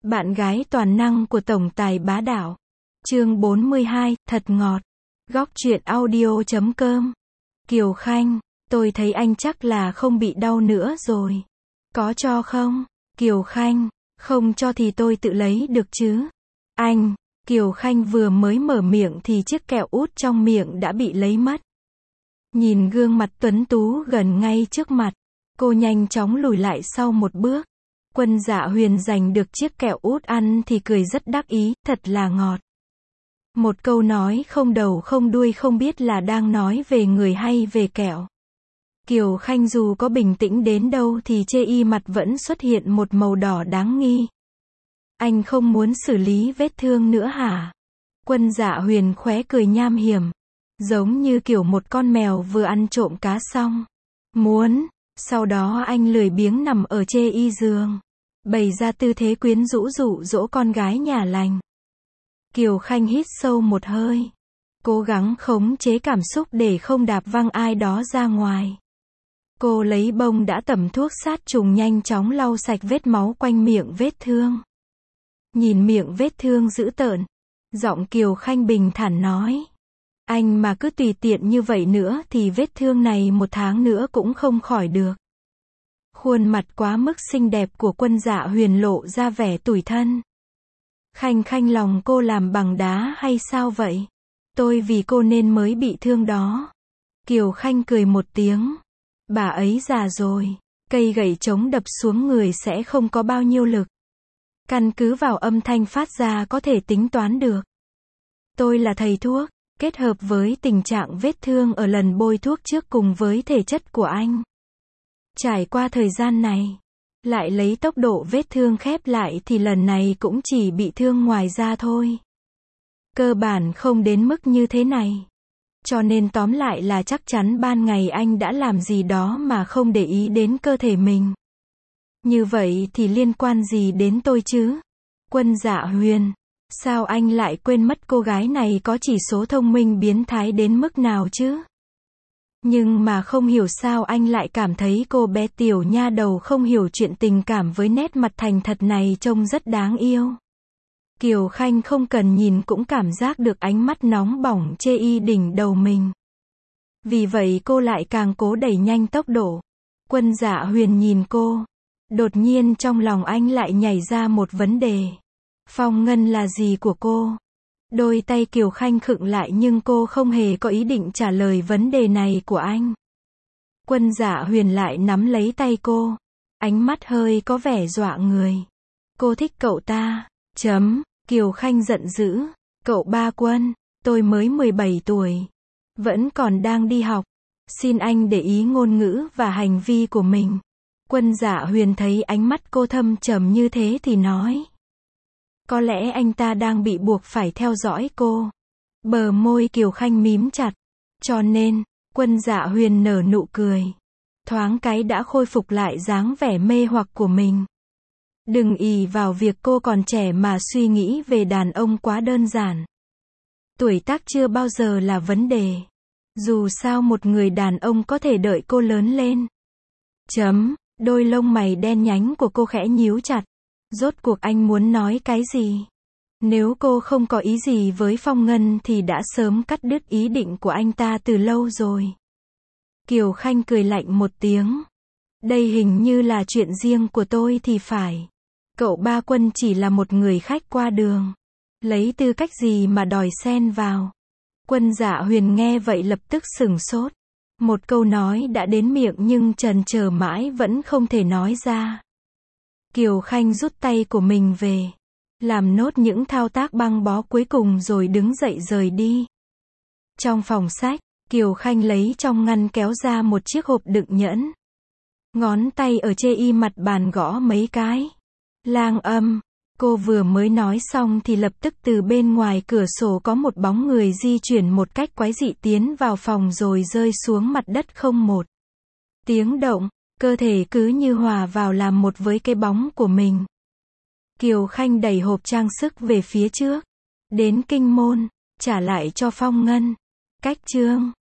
Bạn gái toàn năng của tổng tài bá đạo. Chương 42, thật ngọt. Góc truyện audio.com. Kiều Khanh, tôi thấy anh chắc là không bị đau nữa rồi. Có cho không? Kiều Khanh, không cho thì tôi tự lấy được chứ. Anh, Kiều Khanh vừa mới mở miệng thì chiếc kẹo út trong miệng đã bị lấy mất. Nhìn gương mặt tuấn tú gần ngay trước mặt, cô nhanh chóng lùi lại sau một bước. Quân Dạ Huyền giành được chiếc kẹo út ăn thì cười rất đắc ý, thật là ngọt. Một câu nói không đầu không đuôi, không biết là đang nói về người hay về kẹo. Kiều Khanh dù có bình tĩnh đến đâu thì chê y mặt vẫn xuất hiện một màu đỏ đáng nghi. Anh không muốn xử lý vết thương nữa hả? Quân Dạ Huyền khóe cười nham hiểm, giống như kiểu một con mèo vừa ăn trộm cá xong. Muốn. Sau đó anh lười biếng nằm ở chê y giường, bày ra tư thế quyến rũ dụ dỗ con gái nhà lành. Kiều Khanh hít sâu một hơi, cố gắng khống chế cảm xúc để không đạp văng ai đó ra ngoài. Cô lấy bông đã tẩm thuốc sát trùng nhanh chóng lau sạch vết máu quanh miệng vết thương. Nhìn miệng vết thương dữ tợn, giọng Kiều Khanh bình thản nói: anh mà cứ tùy tiện như vậy nữa thì vết thương này 1 tháng nữa cũng không khỏi được. Khuôn mặt quá mức xinh đẹp của Quân Dạ Huyền lộ ra vẻ tủi thân. Khanh Khanh, lòng cô làm bằng đá hay sao vậy? Tôi vì cô nên mới bị thương đó. Kiều Khanh cười một tiếng. Bà ấy già rồi, cây gậy chống đập xuống người sẽ không có bao nhiêu lực. Căn cứ vào âm thanh phát ra có thể tính toán được. Tôi là thầy thuốc, kết hợp với tình trạng vết thương ở lần bôi thuốc trước cùng với thể chất của anh. Trải qua thời gian này, lại lấy tốc độ vết thương khép lại thì lần này cũng chỉ bị thương ngoài da thôi. Cơ bản không đến mức như thế này. Cho nên tóm lại là chắc chắn ban ngày anh đã làm gì đó mà không để ý đến cơ thể mình. Như vậy thì liên quan gì đến tôi chứ? Quân Dạ Huyền, sao anh lại quên mất cô gái này có chỉ số thông minh biến thái đến mức nào chứ? Nhưng mà không hiểu sao anh lại cảm thấy cô bé tiểu nha đầu không hiểu chuyện tình cảm với nét mặt thành thật này trông rất đáng yêu. Kiều Khanh không cần nhìn cũng cảm giác được ánh mắt nóng bỏng chê y đỉnh đầu mình. Vì vậy cô lại càng cố đẩy nhanh tốc độ. Quân Dạ Huyền nhìn cô. Đột nhiên trong lòng anh lại nhảy ra một vấn đề. Phong ngân là gì của cô? Đôi tay Kiều Khanh khựng lại nhưng cô không hề có ý định trả lời vấn đề này của anh. Quân Dạ Huyền lại nắm lấy tay cô. Ánh mắt hơi có vẻ dọa người. Cô thích cậu ta. Kiều Khanh giận dữ. Cậu Ba Quân, tôi mới 17 tuổi. Vẫn còn đang đi học. Xin anh để ý ngôn ngữ và hành vi của mình. Quân Dạ Huyền thấy ánh mắt cô thâm trầm như thế thì nói. Có lẽ anh ta đang bị buộc phải theo dõi cô. Bờ môi Kiều Khanh mím chặt. Cho nên, Quân Dạ Huyền nở nụ cười. Thoáng cái đã khôi phục lại dáng vẻ mê hoặc của mình. Đừng ỷ vào việc cô còn trẻ mà suy nghĩ về đàn ông quá đơn giản. Tuổi tác chưa bao giờ là vấn đề. Dù sao một người đàn ông có thể đợi cô lớn lên. Đôi lông mày đen nhánh của cô khẽ nhíu chặt. Rốt cuộc anh muốn nói cái gì? Nếu cô không có ý gì với Phong Ngân thì đã sớm cắt đứt ý định của anh ta từ lâu rồi. Kiều Khanh cười lạnh một tiếng. Đây hình như là chuyện riêng của tôi thì phải. Cậu Ba Quân chỉ là một người khách qua đường. Lấy tư cách gì mà đòi xen vào? Quân Dạ Huyền nghe vậy lập tức sửng sốt. Một câu nói đã đến miệng nhưng chần chờ mãi vẫn không thể nói ra. Kiều Khanh rút tay của mình về, làm nốt những thao tác băng bó cuối cùng rồi đứng dậy rời đi. Trong phòng sách, Kiều Khanh lấy trong ngăn kéo ra một chiếc hộp đựng nhẫn. Ngón tay ở chê y mặt bàn gõ mấy cái. Lang âm. Cô vừa mới nói xong thì lập tức từ bên ngoài cửa sổ có một bóng người di chuyển một cách quái dị tiến vào phòng rồi rơi xuống mặt đất không một tiếng động. Cơ thể cứ như hòa vào làm một với cái bóng của mình. Kiều Khanh đẩy hộp trang sức về phía trước. Đến kinh môn, trả lại cho Phong Ngân. Cách chương